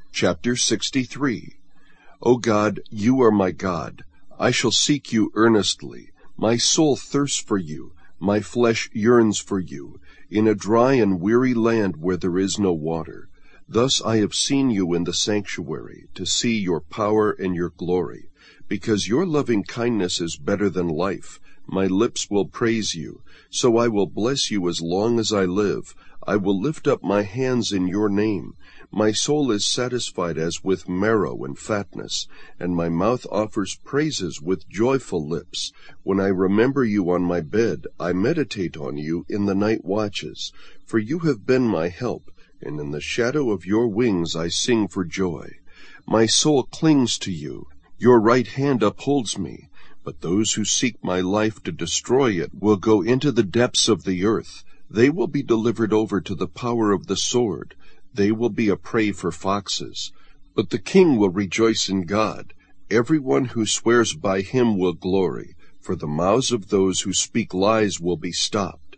Chapter 63. O God, you are my God. I shall seek you earnestly. My soul thirsts for you. My flesh yearns for you, in a dry and weary land where there is no water. Thus I have seen you in the sanctuary, to see your power and your glory. Because your loving kindness is better than life, my lips will praise you. So I will bless you as long as I live. I will lift up my hands in your name. My soul is satisfied as with marrow and fatness, and my mouth offers praises with joyful lips. When I remember you on my bed, I meditate on you in the night watches. For you have been my help, and in the shadow of your wings I sing for joy. My soul clings to you. Your right hand upholds me. But those who seek my life to destroy it will go into the depths of the earth. They will be delivered over to the power of the sword. They will be a prey for foxes. But the king will rejoice in God. Everyone who swears by him will glory, for the mouths of those who speak lies will be stopped.